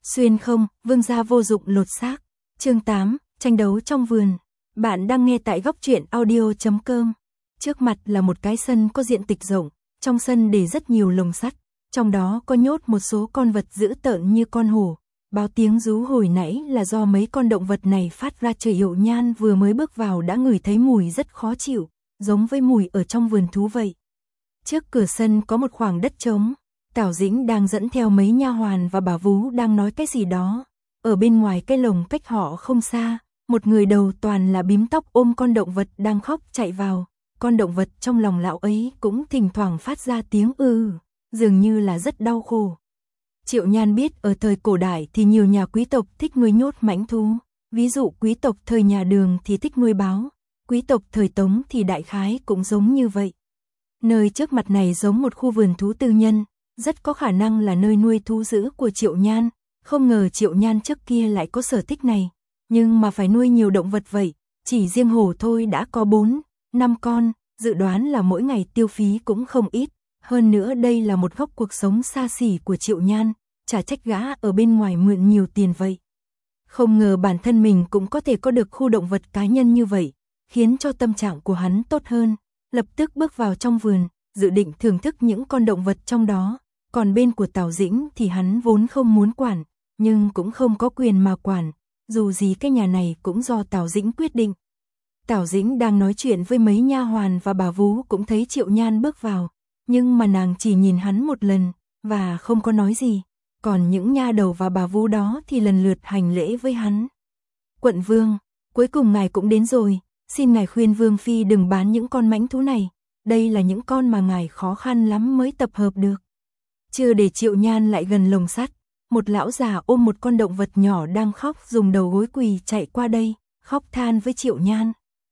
Xuyên không, vương gia vô dụng lột xác. Chương 8, tranh đấu trong vườn. Bạn đang nghe tại góc truyện audio.com. Trước mặt là một cái sân có diện tích rộng, trong sân để rất nhiều lồng sắt, trong đó có nhốt một số con vật dữ tợn như con hổ. Báo tiếng rú hồi nãy là do mấy con động vật này phát ra. Trời Yệu Nhan vừa mới bước vào đã ngửi thấy mùi rất khó chịu, giống với mùi ở trong vườn thú vậy. Trước cửa sân có một khoảng đất trống, Tào Dĩnh đang dẫn theo mấy nha hoàn và bà vú đang nói cái gì đó. Ở bên ngoài cái lồng cách họ không xa, một người đầu toàn là bím tóc ôm con động vật đang khóc chạy vào. Con động vật trong lòng lão ấy cũng thỉnh thoảng phát ra tiếng dường như là rất đau khổ. Triệu Nhan biết ở thời cổ đại thì nhiều nhà quý tộc thích nuôi nhốt mãnh thú, ví dụ quý tộc thời nhà Đường thì thích nuôi báo, quý tộc thời Tống thì đại khái cũng giống như vậy. Nơi trước mặt này giống một khu vườn thú tư nhân, rất có khả năng là nơi nuôi thú dữ của Triệu Nhan, không ngờ Triệu Nhan trước kia lại có sở thích này, nhưng mà phải nuôi nhiều động vật vậy, chỉ riêng hổ thôi đã có 4, 5 con, dự đoán là mỗi ngày tiêu phí cũng không ít. Hơn nữa đây là một góc cuộc sống xa xỉ của Triệu Nhan, chả trách gã ở bên ngoài mượn nhiều tiền vậy. Không ngờ bản thân mình cũng có thể có được khu động vật cá nhân như vậy, khiến cho tâm trạng của hắn tốt hơn, lập tức bước vào trong vườn, dự định thưởng thức những con động vật trong đó. Còn bên của Tào Dĩnh thì hắn vốn không muốn quản, nhưng cũng không có quyền mà quản, dù gì cái nhà này cũng do Tào Dĩnh quyết định. Tào Dĩnh đang nói chuyện với mấy nha hoàn và bà vú cũng thấy Triệu Nhan bước vào, nhưng mà nàng chỉ nhìn hắn một lần, và không có nói gì, còn những nha đầu và bà vú đó thì lần lượt hành lễ với hắn. Quận vương, cuối cùng ngài cũng đến rồi, xin ngài khuyên Vương Phi đừng bán những con mãnh thú này, đây là những con mà ngài khó khăn lắm mới tập hợp được. Chưa để Triệu Nhan lại gần lồng sắt, một lão già ôm một con động vật nhỏ đang khóc dùng đầu gối quỳ chạy qua đây, khóc than với Triệu Nhan.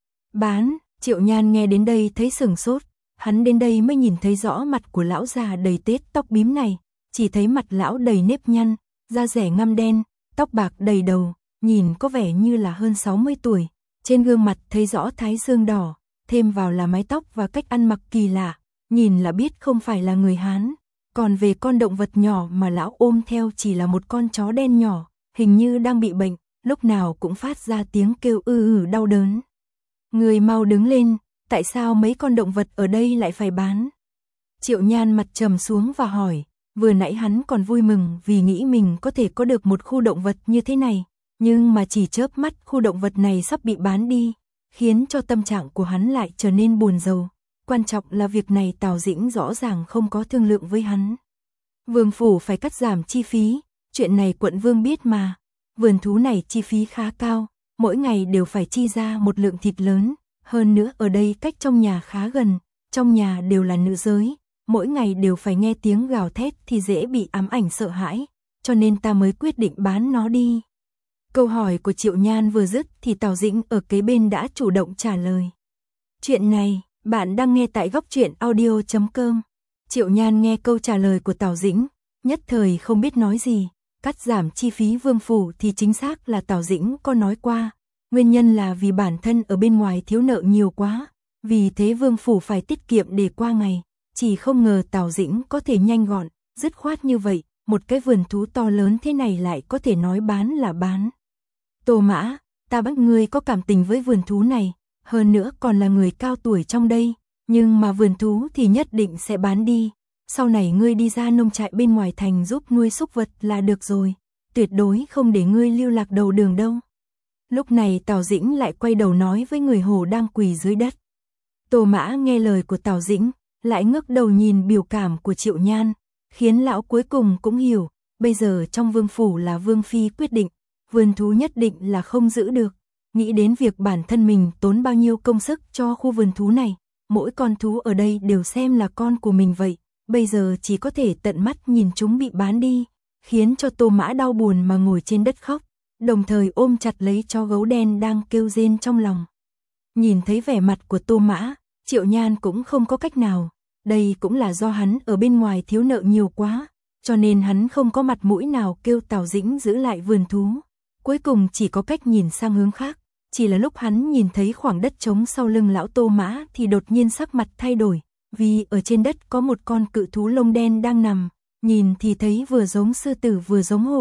Bán, Triệu Nhan nghe đến đây thấy sửng sốt. Hắn đến đây mới nhìn thấy rõ mặt của lão già đầy tết tóc bím này, chỉ thấy mặt lão đầy nếp nhăn, da rẻ ngăm đen, tóc bạc đầy đầu, nhìn có vẻ như là hơn 60 tuổi. Trên gương mặt thấy rõ thái dương đỏ, thêm vào là mái tóc và cách ăn mặc kỳ lạ, nhìn là biết không phải là người Hán. Còn về con động vật nhỏ mà lão ôm theo chỉ là một con chó đen nhỏ, hình như đang bị bệnh, lúc nào cũng phát ra tiếng kêu đau đớn. Người mau đứng lên. Tại sao mấy con động vật ở đây lại phải bán? Triệu Nhan mặt trầm xuống và hỏi, vừa nãy hắn còn vui mừng vì nghĩ mình có thể có được một khu động vật như thế này, nhưng mà chỉ chớp mắt khu động vật này sắp bị bán đi, khiến cho tâm trạng của hắn lại trở nên buồn rầu. Quan trọng là việc này Tào Dĩnh rõ ràng không có thương lượng với hắn. Vương phủ phải cắt giảm chi phí, chuyện này quận vương biết mà, vườn thú này chi phí khá cao, mỗi ngày đều phải chi ra một lượng thịt lớn. Hơn nữa ở đây cách trong nhà khá gần, trong nhà đều là nữ giới, mỗi ngày đều phải nghe tiếng gào thét thì dễ bị ám ảnh sợ hãi, cho nên ta mới quyết định bán nó đi. Câu hỏi của Triệu Nhan vừa dứt thì Tào Dĩnh ở kế bên đã chủ động trả lời. Chuyện này, bạn đang nghe tại góc truyện audio.com. Triệu Nhan nghe câu trả lời của Tào Dĩnh, nhất thời không biết nói gì, cắt giảm chi phí vương phủ thì chính xác là Tào Dĩnh có nói qua. Nguyên nhân là vì bản thân ở bên ngoài thiếu nợ nhiều quá, vì thế vương phủ phải tiết kiệm để qua ngày, chỉ không ngờ Tào Dĩnh có thể nhanh gọn, dứt khoát như vậy, một cái vườn thú to lớn thế này lại có thể nói bán là bán. Tô Mã, ta bắt ngươi có cảm tình với vườn thú này, hơn nữa còn là người cao tuổi trong đây, nhưng mà vườn thú thì nhất định sẽ bán đi, sau này ngươi đi ra nông trại bên ngoài thành giúp nuôi súc vật là được rồi, tuyệt đối không để ngươi lưu lạc đầu đường đâu. Lúc này Tào Dĩnh lại quay đầu nói với người hổ đang quỳ dưới đất. Tô Mã nghe lời của Tào Dĩnh, lại ngước đầu nhìn biểu cảm của Triệu Nhan, khiến lão cuối cùng cũng hiểu, bây giờ trong vương phủ là Vương Phi quyết định, vườn thú nhất định là không giữ được. Nghĩ đến việc bản thân mình tốn bao nhiêu công sức cho khu vườn thú này, mỗi con thú ở đây đều xem là con của mình vậy, bây giờ chỉ có thể tận mắt nhìn chúng bị bán đi, khiến cho Tô Mã đau buồn mà ngồi trên đất khóc, đồng thời ôm chặt lấy chó gấu đen đang kêu rên trong lòng. Nhìn thấy vẻ mặt của Tô Mã, Triệu Nhan cũng không có cách nào, đây cũng là do hắn ở bên ngoài thiếu nợ nhiều quá, cho nên hắn không có mặt mũi nào kêu Tào Dĩnh giữ lại vườn thú, cuối cùng chỉ có cách nhìn sang hướng khác, chỉ là lúc hắn nhìn thấy khoảng đất trống sau lưng lão Tô Mã thì đột nhiên sắc mặt thay đổi, vì ở trên đất có một con cự thú lông đen đang nằm, nhìn thì thấy vừa giống sư tử vừa giống hổ.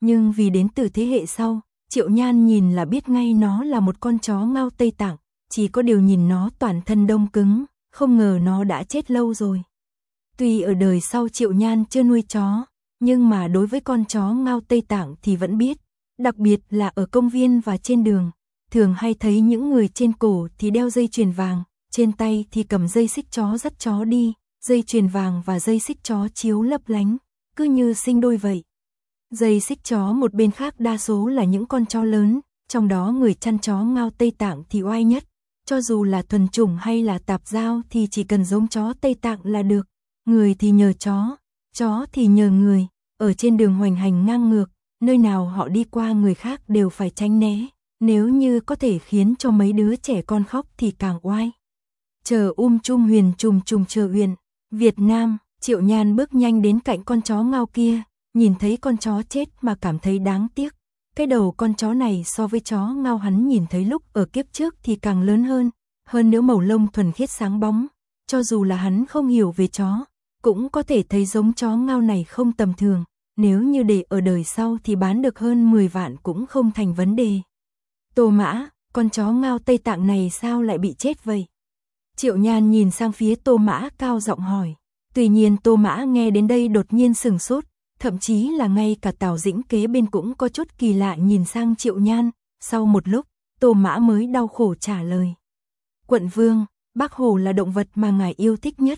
nhưng vì đến từ thế hệ sau, Triệu Nhan nhìn là biết ngay nó là một con chó Ngao Tây Tạng, chỉ có điều nhìn nó toàn thân đông cứng, không ngờ nó đã chết lâu rồi. Tuy ở đời sau Triệu Nhan chưa nuôi chó, nhưng mà đối với con chó Ngao Tây Tạng thì vẫn biết, đặc biệt là ở công viên và trên đường, thường hay thấy những người trên cổ thì đeo dây chuyền vàng, trên tay thì cầm dây xích chó dắt chó đi, dây chuyền vàng và dây xích chó chiếu lấp lánh, cứ như sinh đôi vậy. Dây xích chó một bên khác đa số là những con chó lớn, trong đó người chăn chó Ngao Tây Tạng thì oai nhất, cho dù là thuần chủng hay là tạp giao thì chỉ cần giống chó Tây Tạng là được, người thì nhờ chó thì nhờ người, ở trên đường hoành hành ngang ngược, nơi nào họ đi qua người khác đều phải tránh né, nếu như có thể khiến cho mấy đứa trẻ con khóc thì càng oai. Chờ Chung Huyền trùng chờ Huyền, Việt Nam, Triệu Nhan bước nhanh đến cạnh con chó Ngao kia, nhìn thấy con chó chết mà cảm thấy đáng tiếc. Cái đầu con chó này so với chó Ngao hắn nhìn thấy lúc ở kiếp trước thì càng lớn hơn nữa màu lông thuần khiết sáng bóng, cho dù là hắn không hiểu về chó, cũng có thể thấy giống chó Ngao này không tầm thường, nếu như để ở đời sau thì bán được hơn 10 vạn cũng không thành vấn đề. Tô Mã, con chó Ngao Tây Tạng này sao lại bị chết vậy? Triệu Nhan nhìn sang phía Tô Mã cao giọng hỏi. Tuy nhiên Tô Mã nghe đến đây đột nhiên sừng sốt, thậm chí là ngay cả Tào Dĩnh kế bên cũng có chút kỳ lạ nhìn sang Triệu Nhan, sau một lúc, Tô Mã mới đau khổ trả lời. Quận Vương, Bác Hổ là động vật mà ngài yêu thích nhất,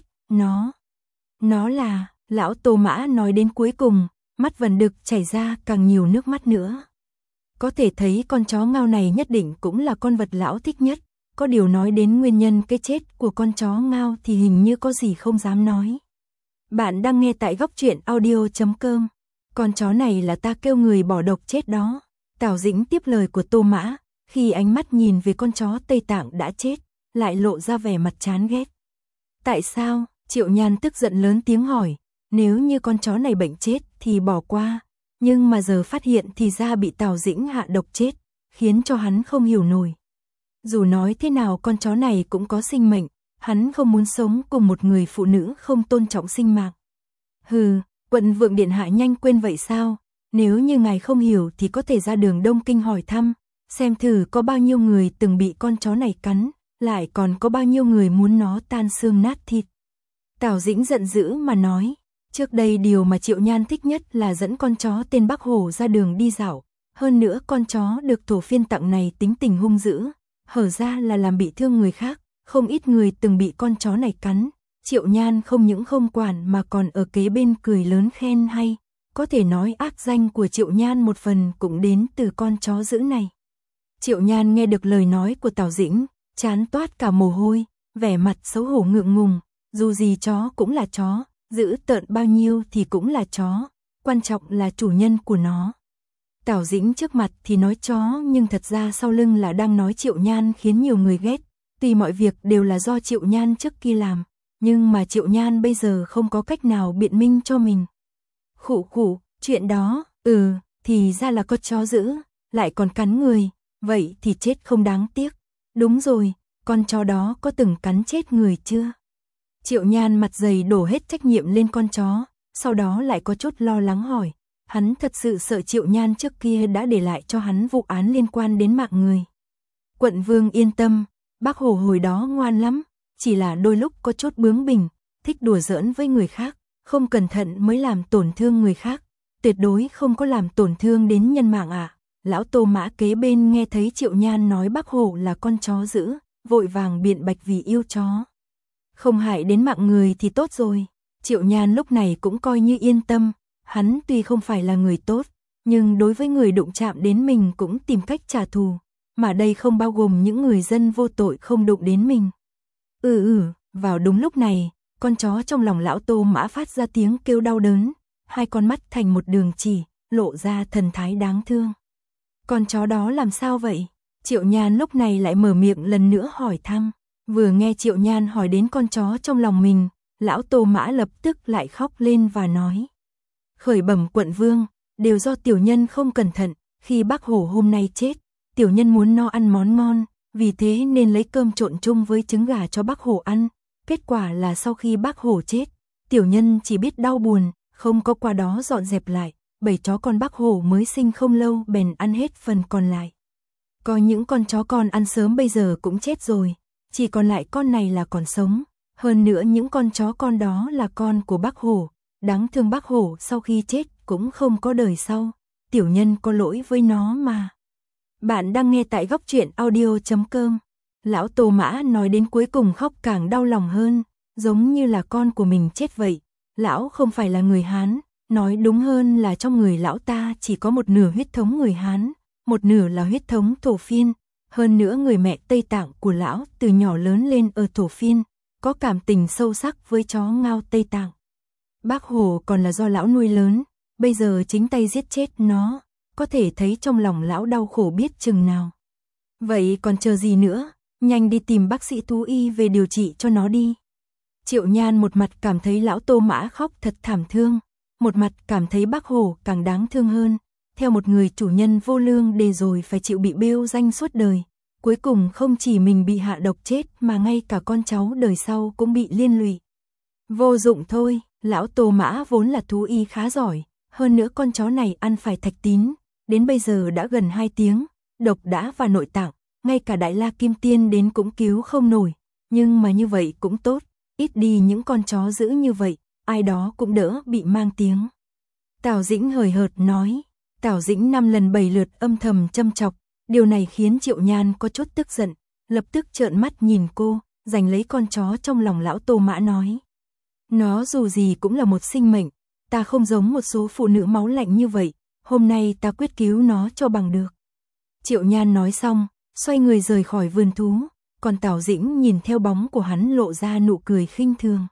nó là, lão Tô Mã nói đến cuối cùng, mắt Vân Đực chảy ra càng nhiều nước mắt nữa. Có thể thấy con chó Ngao này nhất định cũng là con vật lão thích nhất, có điều nói đến nguyên nhân cái chết của con chó Ngao thì hình như có gì không dám nói. Bạn đang nghe tại Góc Truyện Audio.com. Con chó này là ta kêu người bỏ độc chết đó. Tào Dĩnh tiếp lời của Tô Mã, khi ánh mắt nhìn về con chó Tây Tạng đã chết, lại lộ ra vẻ mặt chán ghét. Tại sao? Triệu Nhan tức giận lớn tiếng hỏi, nếu như con chó này bệnh chết thì bỏ qua, nhưng mà giờ phát hiện thì ra bị Tào Dĩnh hạ độc chết, khiến cho hắn không hiểu nổi. Dù nói thế nào con chó này cũng có sinh mệnh, hắn không muốn sống cùng một người phụ nữ không tôn trọng sinh mạng. Hừ, Quận Vượng điện hạ nhanh quên vậy sao? Nếu như ngài không hiểu thì có thể ra đường Đông Kinh hỏi thăm, xem thử có bao nhiêu người từng bị con chó này cắn, lại còn có bao nhiêu người muốn nó tan xương nát thịt. Tào Dĩnh giận dữ mà nói, trước đây điều mà Triệu Nhan thích nhất là dẫn con chó tên Bắc Hổ ra đường đi dạo, hơn nữa con chó được thổ phiên tặng này tính tình hung dữ, hở ra là làm bị thương người khác, không ít người từng bị con chó này cắn. Triệu Nhan không những không quản mà còn ở kế bên cười lớn khen hay, có thể nói ác danh của Triệu Nhan một phần cũng đến từ con chó dữ này. Triệu Nhan nghe được lời nói của Tào Dĩnh, chán toát cả mồ hôi, vẻ mặt xấu hổ ngượng ngùng, dù gì chó cũng là chó, dữ tợn bao nhiêu thì cũng là chó, quan trọng là chủ nhân của nó. Tào Dĩnh trước mặt thì nói chó nhưng thật ra sau lưng là đang nói Triệu Nhan khiến nhiều người ghét, tuy mọi việc đều là do Triệu Nhan trước kia làm, nhưng mà Triệu Nhan bây giờ không có cách nào biện minh cho mình. Khụ, chuyện đó, thì ra là con chó dữ, lại còn cắn người, vậy thì chết không đáng tiếc. Đúng rồi, con chó đó có từng cắn chết người chưa? Triệu Nhan mặt dày đổ hết trách nhiệm lên con chó, sau đó lại có chút lo lắng hỏi. Hắn thật sự sợ Triệu Nhan trước kia đã để lại cho hắn vụ án liên quan đến mạng người. Quận Vương yên tâm, Bác Hổ hồi đó ngoan lắm, chỉ là đôi lúc có chút bướng bỉnh, thích đùa giỡn với người khác, không cẩn thận mới làm tổn thương người khác, tuyệt đối không có làm tổn thương đến nhân mạng ạ. Lão Tô Mã kế bên nghe thấy Triệu Nhan nói Bác Hổ là con chó dữ, vội vàng biện bạch vì yêu chó. Không hại đến mạng người thì tốt rồi. Triệu Nhan lúc này cũng coi như yên tâm, hắn tuy không phải là người tốt, nhưng đối với người đụng chạm đến mình cũng tìm cách trả thù, mà đây không bao gồm những người dân vô tội không đụng đến mình. Vào đúng lúc này, con chó trong lòng lão Tô Mã phát ra tiếng kêu đau đớn, hai con mắt thành một đường chỉ, lộ ra thần thái đáng thương. Con chó đó làm sao vậy? Triệu Nhan lúc này lại mở miệng lần nữa hỏi thăm. Vừa nghe Triệu Nhan hỏi đến con chó trong lòng mình, lão Tô Mã lập tức lại khóc lên và nói. Khởi bẩm Quận Vương, đều do tiểu nhân không cẩn thận, khi Bác Hổ hôm nay chết, tiểu nhân muốn no ăn món ngon, vì thế nên lấy cơm trộn chung với trứng gà cho Bác Hổ ăn. Kết quả là sau khi Bác Hổ chết, tiểu nhân chỉ biết đau buồn, không có qua đó dọn dẹp lại, 7 chó con Bác Hổ mới sinh không lâu bèn ăn hết phần còn lại. Có những con chó con ăn sớm bây giờ cũng chết rồi, chỉ còn lại con này là còn sống. Hơn nữa những con chó con đó là con của Bác Hổ, đáng thương Bác Hổ sau khi chết cũng không có đời sau. Tiểu nhân có lỗi với nó mà. Bạn đang nghe tại Góc Truyện Audio.com. Lão Tô Mã nói đến cuối cùng khóc càng đau lòng hơn, giống như là con của mình chết vậy. Lão không phải là người Hán, nói đúng hơn là trong người lão ta chỉ có một nửa huyết thống người Hán, một nửa là huyết thống Thổ Phiên. Hơn nữa người mẹ Tây Tạng của lão từ nhỏ lớn lên ở Thổ Phiên, có cảm tình sâu sắc với chó ngao Tây Tạng. Bác Hổ còn là do lão nuôi lớn, bây giờ chính tay giết chết nó, có thể thấy trong lòng lão đau khổ biết chừng nào. Vậy còn chờ gì nữa, nhanh đi tìm bác sĩ thú y về điều trị cho nó đi. Triệu Nhan một mặt cảm thấy lão Tô Mã khóc thật thảm thương, một mặt cảm thấy Bác Hổ càng đáng thương hơn. Theo một người chủ nhân vô lương để rồi phải chịu bị bêu danh suốt đời. Cuối cùng không chỉ mình bị hạ độc chết mà ngay cả con cháu đời sau cũng bị liên lụy. Vô dụng thôi, lão Tô Mã vốn là thú y khá giỏi, hơn nữa con chó này ăn phải thạch tín, đến bây giờ đã gần 2 tiếng, độc đã vào nội tạng, ngay cả Đại La Kim Tiên đến cũng cứu không nổi, nhưng mà như vậy cũng tốt, ít đi những con chó dữ như vậy, ai đó cũng đỡ bị mang tiếng. Tào Dĩnh hời hợt nói, Tào Dĩnh 5 lần 7 lượt âm thầm châm chọc, điều này khiến Triệu Nhan có chút tức giận, lập tức trợn mắt nhìn cô, giành lấy con chó trong lòng lão Tô Mã nói. Nó dù gì cũng là một sinh mệnh, ta không giống một số phụ nữ máu lạnh như vậy, hôm nay ta quyết cứu nó cho bằng được. Triệu Nhan nói xong, xoay người rời khỏi vườn thú, còn Tào Dĩnh nhìn theo bóng của hắn lộ ra nụ cười khinh thường.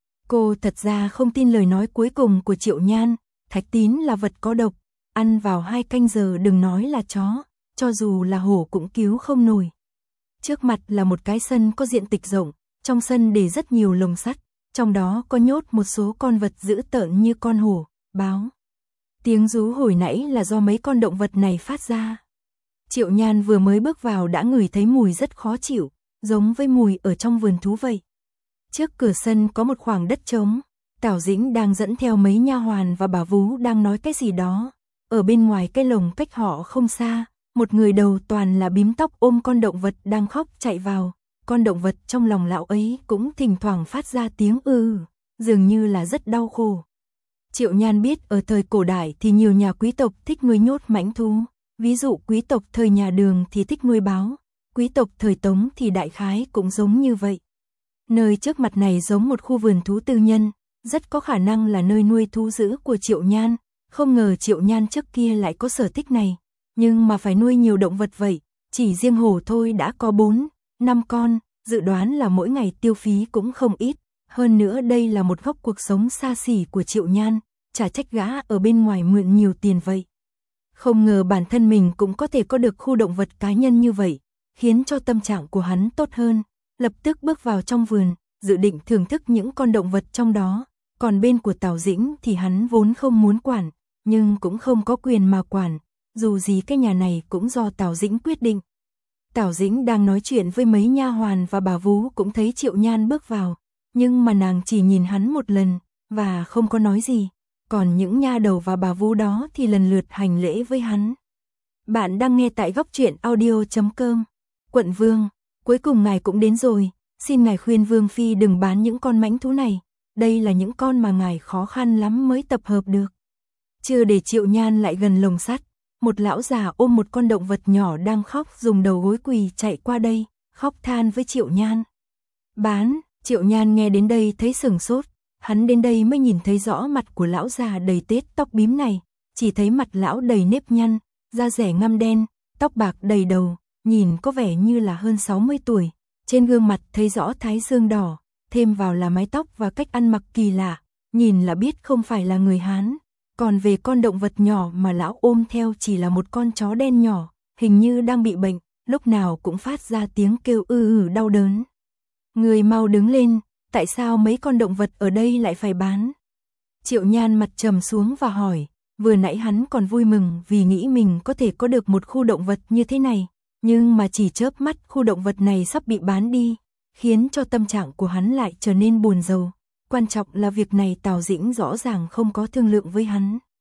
Cô thật ra không tin lời nói cuối cùng của Triệu Nhan, thạch tín là vật có độc, ăn vào 2 canh giờ đừng nói là chó, cho dù là hổ cũng cứu không nổi. Trước mặt là một cái sân có diện tích rộng, trong sân để rất nhiều lồng sắt, trong đó có nhốt một số con vật dữ tợn như con hổ, báo. Tiếng rú hồi nãy là do mấy con động vật này phát ra. Triệu Nhan vừa mới bước vào đã ngửi thấy mùi rất khó chịu, giống với mùi ở trong vườn thú vậy. Trước cửa sân có một khoảng đất trống, Tào Dĩnh đang dẫn theo mấy nha hoàn và bà vú đang nói cái gì đó. Ở bên ngoài cái lồng cách họ không xa, một người đầu toàn là bím tóc ôm con động vật đang khóc chạy vào. Con động vật trong lòng lão ấy cũng thỉnh thoảng phát ra tiếng dường như là rất đau khổ. Triệu Nhan biết ở thời cổ đại thì nhiều nhà quý tộc thích nuôi nhốt mãnh thú, ví dụ quý tộc thời nhà Đường thì thích nuôi báo, quý tộc thời Tống thì đại khái cũng giống như vậy. Nơi trước mặt này giống một khu vườn thú tư nhân, rất có khả năng là nơi nuôi thú dữ của Triệu Nhan, không ngờ Triệu Nhan trước kia lại có sở thích này, nhưng mà phải nuôi nhiều động vật vậy, chỉ riêng hổ thôi đã có 4, 5 con, dự đoán là mỗi ngày tiêu phí cũng không ít, hơn nữa đây là một góc cuộc sống xa xỉ của Triệu Nhan, chả trách gã ở bên ngoài mượn nhiều tiền vậy. Không ngờ bản thân mình cũng có thể có được khu động vật cá nhân như vậy, khiến cho tâm trạng của hắn tốt hơn, lập tức bước vào trong vườn, dự định thưởng thức những con động vật trong đó, còn bên của Tào Dĩnh thì hắn vốn không muốn quản, nhưng cũng không có quyền mà quản, dù gì cái nhà này cũng do Tào Dĩnh quyết định. Tào Dĩnh đang nói chuyện với mấy nha hoàn và bà vú cũng thấy Triệu Nhan bước vào, nhưng mà nàng chỉ nhìn hắn một lần, và không có nói gì, còn những nha đầu và bà vú đó thì lần lượt hành lễ với hắn. Bạn đang nghe tại Góc Truyện Audio.com. Quận Vương, cuối cùng ngài cũng đến rồi, xin ngài khuyên Vương Phi đừng bán những con mãnh thú này, đây là những con mà ngài khó khăn lắm mới tập hợp được. Chưa để Triệu Nhan lại gần lồng sắt, một lão già ôm một con động vật nhỏ đang khóc dùng đầu gối quỳ chạy qua đây, khóc than với Triệu Nhan. Bán, Triệu Nhan nghe đến đây thấy sửng sốt, hắn đến đây mới nhìn thấy rõ mặt của lão già đầy tết tóc bím này, chỉ thấy mặt lão đầy nếp nhăn, da rẻ ngăm đen, tóc bạc đầy đầu, nhìn có vẻ như là hơn 60 tuổi, trên gương mặt thấy rõ thái dương đỏ, thêm vào là mái tóc và cách ăn mặc kỳ lạ, nhìn là biết không phải là người Hán. Còn về con động vật nhỏ mà lão ôm theo chỉ là một con chó đen nhỏ, hình như đang bị bệnh, lúc nào cũng phát ra tiếng kêu đau đớn. Người mau đứng lên, tại sao mấy con động vật ở đây lại phải bán? Triệu Nhan mặt trầm xuống và hỏi, vừa nãy hắn còn vui mừng vì nghĩ mình có thể có được một khu động vật như thế này, nhưng mà chỉ chớp mắt khu động vật này sắp bị bán đi, khiến cho tâm trạng của hắn lại trở nên buồn rầu. Quan trọng là việc này Tào Dĩnh rõ ràng không có thương lượng với hắn.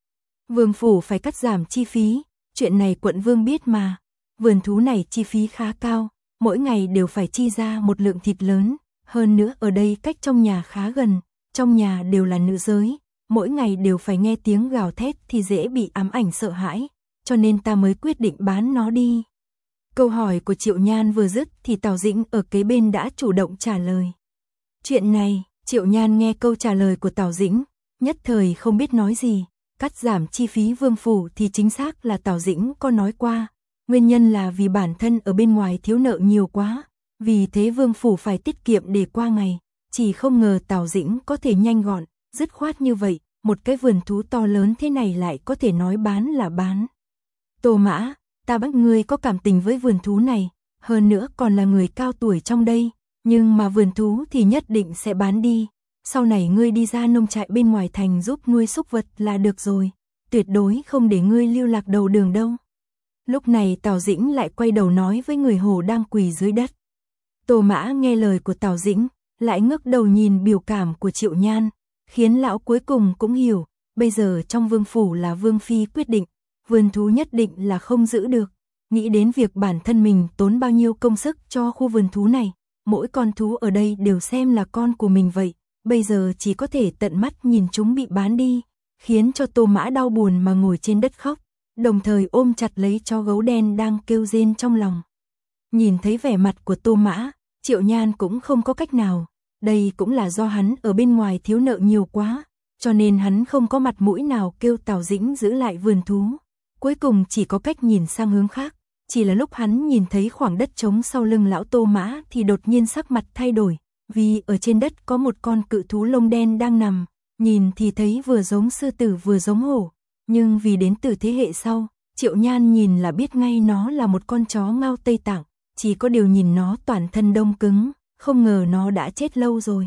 Vương phủ phải cắt giảm chi phí, chuyện này quận vương biết mà. Vườn thú này chi phí khá cao, mỗi ngày đều phải chi ra một lượng thịt lớn, hơn nữa ở đây cách trong nhà khá gần, trong nhà đều là nữ giới, mỗi ngày đều phải nghe tiếng gào thét thì dễ bị ám ảnh sợ hãi, cho nên ta mới quyết định bán nó đi. Câu hỏi của Triệu Nhan vừa dứt thì Tào Dĩnh ở kế bên đã chủ động trả lời. Chuyện này, Triệu Nhan nghe câu trả lời của Tào Dĩnh, nhất thời không biết nói gì, cắt giảm chi phí vương phủ thì chính xác là Tào Dĩnh có nói qua, nguyên nhân là vì bản thân ở bên ngoài thiếu nợ nhiều quá, vì thế vương phủ phải tiết kiệm để qua ngày, chỉ không ngờ Tào Dĩnh có thể nhanh gọn, dứt khoát như vậy, một cái vườn thú to lớn thế này lại có thể nói bán là bán. Tô Mã, ta bắt ngươi có cảm tình với vườn thú này, hơn nữa còn là người cao tuổi trong đây, nhưng mà vườn thú thì nhất định sẽ bán đi, sau này ngươi đi ra nông trại bên ngoài thành giúp nuôi súc vật là được rồi, tuyệt đối không để ngươi lưu lạc đầu đường đâu. Lúc này Tào Dĩnh lại quay đầu nói với người hầu đang quỳ dưới đất. Tô Mã nghe lời của Tào Dĩnh, lại ngước đầu nhìn biểu cảm của Triệu Nhan, khiến lão cuối cùng cũng hiểu, bây giờ trong vương phủ là vương phi quyết định, vườn thú nhất định là không giữ được, nghĩ đến việc bản thân mình tốn bao nhiêu công sức cho khu vườn thú này, mỗi con thú ở đây đều xem là con của mình vậy, bây giờ chỉ có thể tận mắt nhìn chúng bị bán đi, khiến cho Tô Mã đau buồn mà ngồi trên đất khóc, đồng thời ôm chặt lấy chó gấu đen đang kêu rên trong lòng. Nhìn thấy vẻ mặt của Tô Mã, Triệu Nhan cũng không có cách nào, đây cũng là do hắn ở bên ngoài thiếu nợ nhiều quá, cho nên hắn không có mặt mũi nào kêu Tào Dĩnh giữ lại vườn thú, cuối cùng chỉ có cách nhìn sang hướng khác, chỉ là lúc hắn nhìn thấy khoảng đất trống sau lưng lão Tô Mã thì đột nhiên sắc mặt thay đổi, vì ở trên đất có một con cự thú lông đen đang nằm, nhìn thì thấy vừa giống sư tử vừa giống hổ, nhưng vì đến từ thế hệ sau, Triệu Nhan nhìn là biết ngay nó là một con chó Ngao Tây Tạng, chỉ có điều nhìn nó toàn thân đông cứng, không ngờ nó đã chết lâu rồi.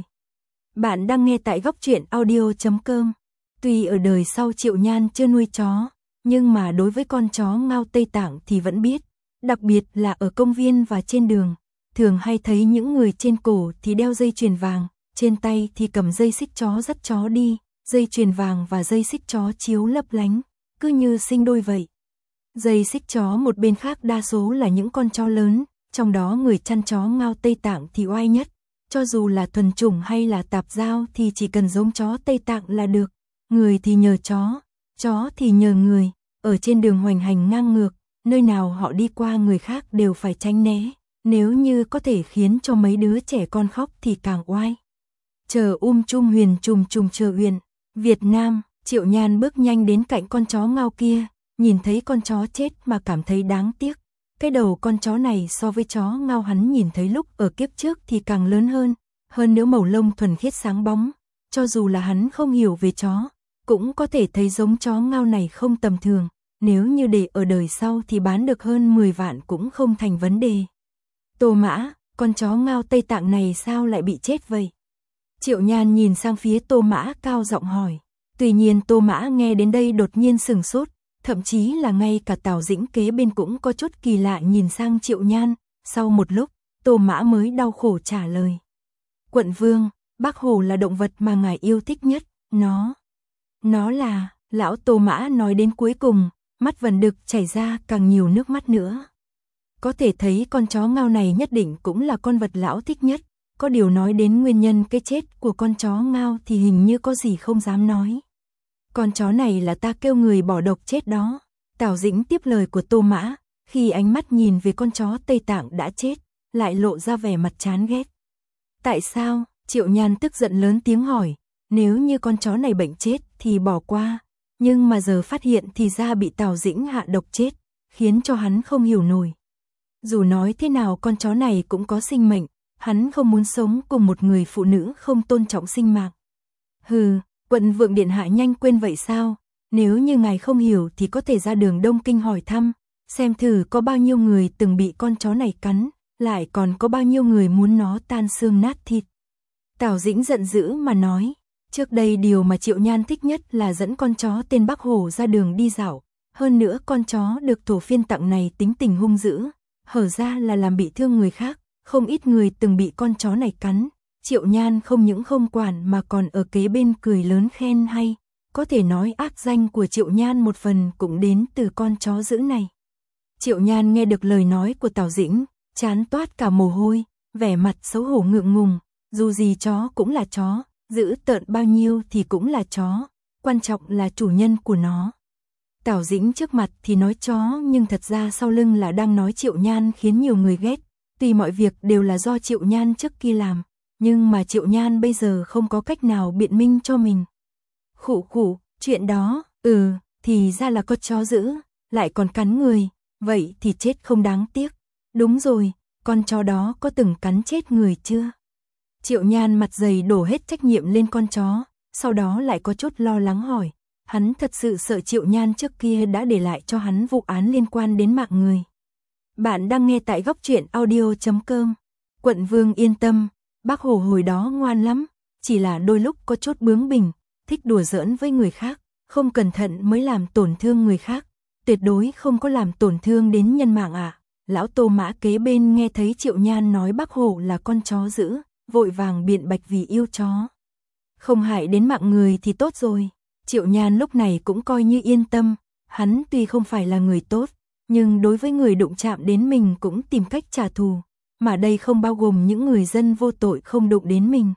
Bạn đang nghe tại góc truyện audio.com. Tuy ở đời sau Triệu Nhan chưa nuôi chó, nhưng mà đối với con chó Ngao Tây Tạng thì vẫn biết, đặc biệt là ở công viên và trên đường, thường hay thấy những người trên cổ thì đeo dây chuyền vàng, trên tay thì cầm dây xích chó dắt chó đi, dây chuyền vàng và dây xích chó chiếu lấp lánh, cứ như sinh đôi vậy. Dây xích chó một bên khác đa số là những con chó lớn, trong đó người chăn chó Ngao Tây Tạng thì oai nhất, cho dù là thuần chủng hay là tạp giao thì chỉ cần giống chó Tây Tạng là được, người thì nhờ chó thì nhờ người, ở trên đường hoành hành ngang ngược, nơi nào họ đi qua người khác đều phải tránh né, nếu như có thể khiến cho mấy đứa trẻ con khóc thì càng oai. Chờ Chung Huyền trùng chờ Huyền, Việt Nam, Triệu Nhan bước nhanh đến cạnh con chó Ngao kia, nhìn thấy con chó chết mà cảm thấy đáng tiếc. Cái đầu con chó này so với chó Ngao hắn nhìn thấy lúc ở kiếp trước thì càng lớn hơn nữa màu lông thuần khiết sáng bóng, cho dù là hắn không hiểu về chó, cũng có thể thấy giống chó Ngao này không tầm thường, nếu như để ở đời sau thì bán được hơn 10 vạn cũng không thành vấn đề. Tô Mã, con chó Ngao Tây Tạng này sao lại bị chết vậy? Triệu Nhan nhìn sang phía Tô Mã cao giọng hỏi, tuy nhiên Tô Mã nghe đến đây đột nhiên sửng sốt, thậm chí là ngay cả Tào Dĩnh kế bên cũng có chút kỳ lạ nhìn sang Triệu Nhan, sau một lúc, Tô Mã mới đau khổ trả lời. Quận vương, Bác hổ là động vật mà ngài yêu thích nhất, nó là, lão Tô Mã nói đến cuối cùng, mắt Vân Đực chảy ra càng nhiều nước mắt nữa. Có thể thấy con chó Ngao này nhất định cũng là con vật lão thích nhất, có điều nói đến nguyên nhân cái chết của con chó Ngao thì hình như có gì không dám nói. Con chó này là ta kêu người bỏ độc chết đó. Tào Dĩnh tiếp lời của Tô Mã, khi ánh mắt nhìn về con chó Tây Tạng đã chết, lại lộ ra vẻ mặt chán ghét. Tại sao? Triệu Nhan tức giận lớn tiếng hỏi, nếu như con chó này bệnh chết thì bỏ qua, nhưng mà giờ phát hiện thì ra bị Tào Dĩnh hạ độc chết, khiến cho hắn không hiểu nổi. Dù nói thế nào con chó này cũng có sinh mệnh, hắn không muốn sống cùng một người phụ nữ không tôn trọng sinh mạng. Hừ, quận vượng điện hạ nhanh quên vậy sao? Nếu như ngài không hiểu thì có thể ra đường Đông Kinh hỏi thăm, xem thử có bao nhiêu người từng bị con chó này cắn, lại còn có bao nhiêu người muốn nó tan xương nát thịt. Tào Dĩnh giận dữ mà nói, trước đây điều mà Triệu Nhan thích nhất là dẫn con chó tên Bắc Hổ ra đường đi dạo, hơn nữa con chó được thổ phiên tặng này tính tình hung dữ, hở ra là làm bị thương người khác, không ít người từng bị con chó này cắn. Triệu Nhan không những không quản mà còn ở kế bên cười lớn khen hay, Có thể nói ác danh của Triệu Nhan một phần cũng đến từ con chó dữ này. Triệu Nhan nghe được lời nói của Tào Dĩnh, trán toát cả mồ hôi, vẻ mặt xấu hổ ngượng ngùng, dù gì chó cũng là chó, dữ tợn bao nhiêu thì cũng là chó, quan trọng là chủ nhân của nó. Tào Dĩnh trước mặt thì nói chó nhưng thật ra sau lưng là đang nói Triệu Nhan khiến nhiều người ghét, tuy mọi việc đều là do Triệu Nhan trước kia làm, nhưng mà Triệu Nhan bây giờ không có cách nào biện minh cho mình. Khụ khụ, chuyện đó, thì ra là con chó dữ, lại còn cắn người, vậy thì chết không đáng tiếc. Đúng rồi, con chó đó có từng cắn chết người chưa? Triệu Nhan mặt dày đổ hết trách nhiệm lên con chó, sau đó lại có chút lo lắng hỏi. Hắn thật sự sợ Triệu Nhan trước kia đã để lại cho hắn vụ án liên quan đến mạng người. Bạn đang nghe tại góc truyện audio.com. Quận Vương yên tâm, bác Hổ hồi đó ngoan lắm, chỉ là đôi lúc có chút bướng bỉnh, thích đùa giỡn với người khác, không cẩn thận mới làm tổn thương người khác, tuyệt đối không có làm tổn thương đến nhân mạng ạ. Lão Tô Mã kế bên nghe thấy Triệu Nhan nói bác Hổ là con chó dữ, vội vàng biện bạch vì yêu chó. Không hại đến mạng người thì tốt rồi. Triệu Nhan lúc này cũng coi như yên tâm, hắn tuy không phải là người tốt, nhưng đối với người đụng chạm đến mình cũng tìm cách trả thù, mà đây không bao gồm những người dân vô tội không đụng đến mình.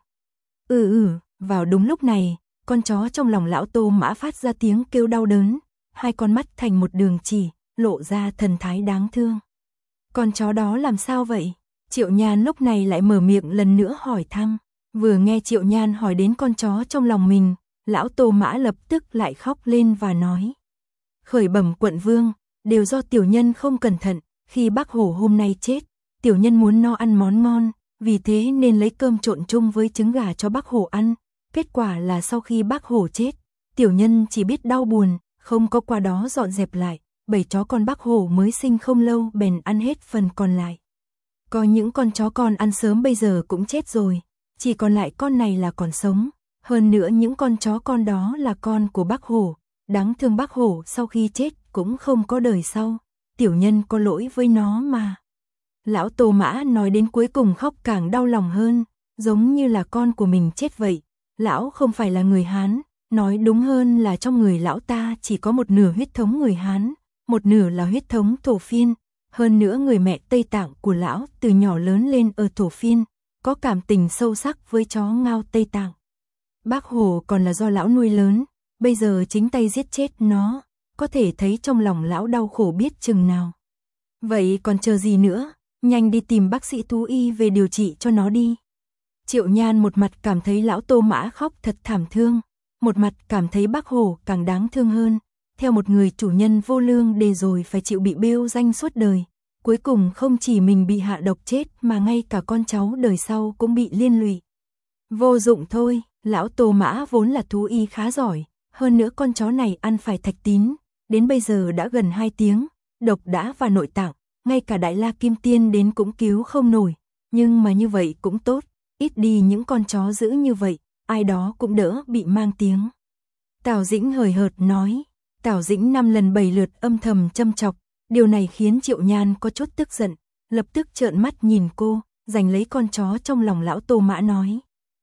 Vào đúng lúc này, con chó trong lòng lão Tô Mã phát ra tiếng kêu đau đớn, hai con mắt thành một đường chỉ, lộ ra thần thái đáng thương. Con chó đó làm sao vậy? Triệu Nhan lúc này lại mở miệng lần nữa hỏi thăm, vừa nghe Triệu Nhan hỏi đến con chó trong lòng mình, lão Tô Mã lập tức lại khóc lên và nói. Khởi bẩm quận vương, đều do tiểu nhân không cẩn thận, khi bác Hổ hôm nay chết, tiểu nhân muốn no ăn món ngon, vì thế nên lấy cơm trộn chung với trứng gà cho bác Hổ ăn, kết quả là sau khi bác Hổ chết, tiểu nhân chỉ biết đau buồn, không có qua đó dọn dẹp lại, 7 chó con bác Hổ mới sinh không lâu bèn ăn hết phần còn lại. Có những con chó con ăn sớm bây giờ cũng chết rồi, chỉ còn lại con này là còn sống. Hơn nữa những con chó con đó là con của bác Hổ, đáng thương bác Hổ sau khi chết cũng không có đời sau, tiểu nhân có lỗi với nó mà. Lão Tô Mã nói đến cuối cùng khóc càng đau lòng hơn, giống như là con của mình chết vậy. Lão không phải là người Hán, nói đúng hơn là trong người lão ta chỉ có một nửa huyết thống người Hán, một nửa là huyết thống Thổ Phiên, hơn nữa người mẹ Tây Tạng của lão từ nhỏ lớn lên ở Thổ Phiên, có cảm tình sâu sắc với chó ngao Tây Tạng. Bác Hổ còn là do lão nuôi lớn, bây giờ chính tay giết chết nó, có thể thấy trong lòng lão đau khổ biết chừng nào. Vậy còn chờ gì nữa, nhanh đi tìm bác sĩ thú y về điều trị cho nó đi. Triệu Nhan một mặt cảm thấy lão Tô Mã khóc thật thảm thương, một mặt cảm thấy bác Hổ càng đáng thương hơn, theo một người chủ nhân vô lương để rồi phải chịu bị bêu danh suốt đời. Cuối cùng không chỉ mình bị hạ độc chết mà ngay cả con cháu đời sau cũng bị liên lụy. Vô dụng thôi. Lão Tô Mã vốn là thú y khá giỏi, hơn nữa con chó này ăn phải thạch tín, đến bây giờ đã gần 2 tiếng, độc đã vào nội tạng, ngay cả Đại La Kim Tiên đến cũng cứu không nổi, nhưng mà như vậy cũng tốt, ít đi những con chó dữ như vậy, ai đó cũng đỡ bị mang tiếng. Tào Dĩnh hời hợt nói, Tào Dĩnh 5 lần 7 lượt âm thầm châm chọc, điều này khiến Triệu Nhan có chút tức giận, lập tức trợn mắt nhìn cô, giành lấy con chó trong lòng lão Tô Mã nói.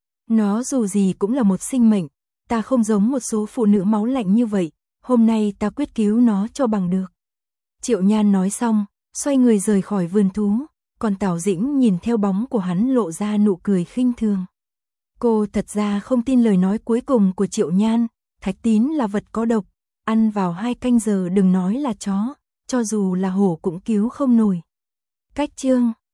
Nó dù gì cũng là một sinh mệnh, ta không giống một số phụ nữ máu lạnh như vậy, hôm nay ta quyết cứu nó cho bằng được. Triệu Nhan nói xong, xoay người rời khỏi vườn thú, còn Tào Dĩnh nhìn theo bóng của hắn lộ ra nụ cười khinh thường. Cô thật ra không tin lời nói cuối cùng của Triệu Nhan, thạch tín là vật có độc, ăn vào 2 canh giờ đừng nói là chó, cho dù là hổ cũng cứu không nổi. Cách chương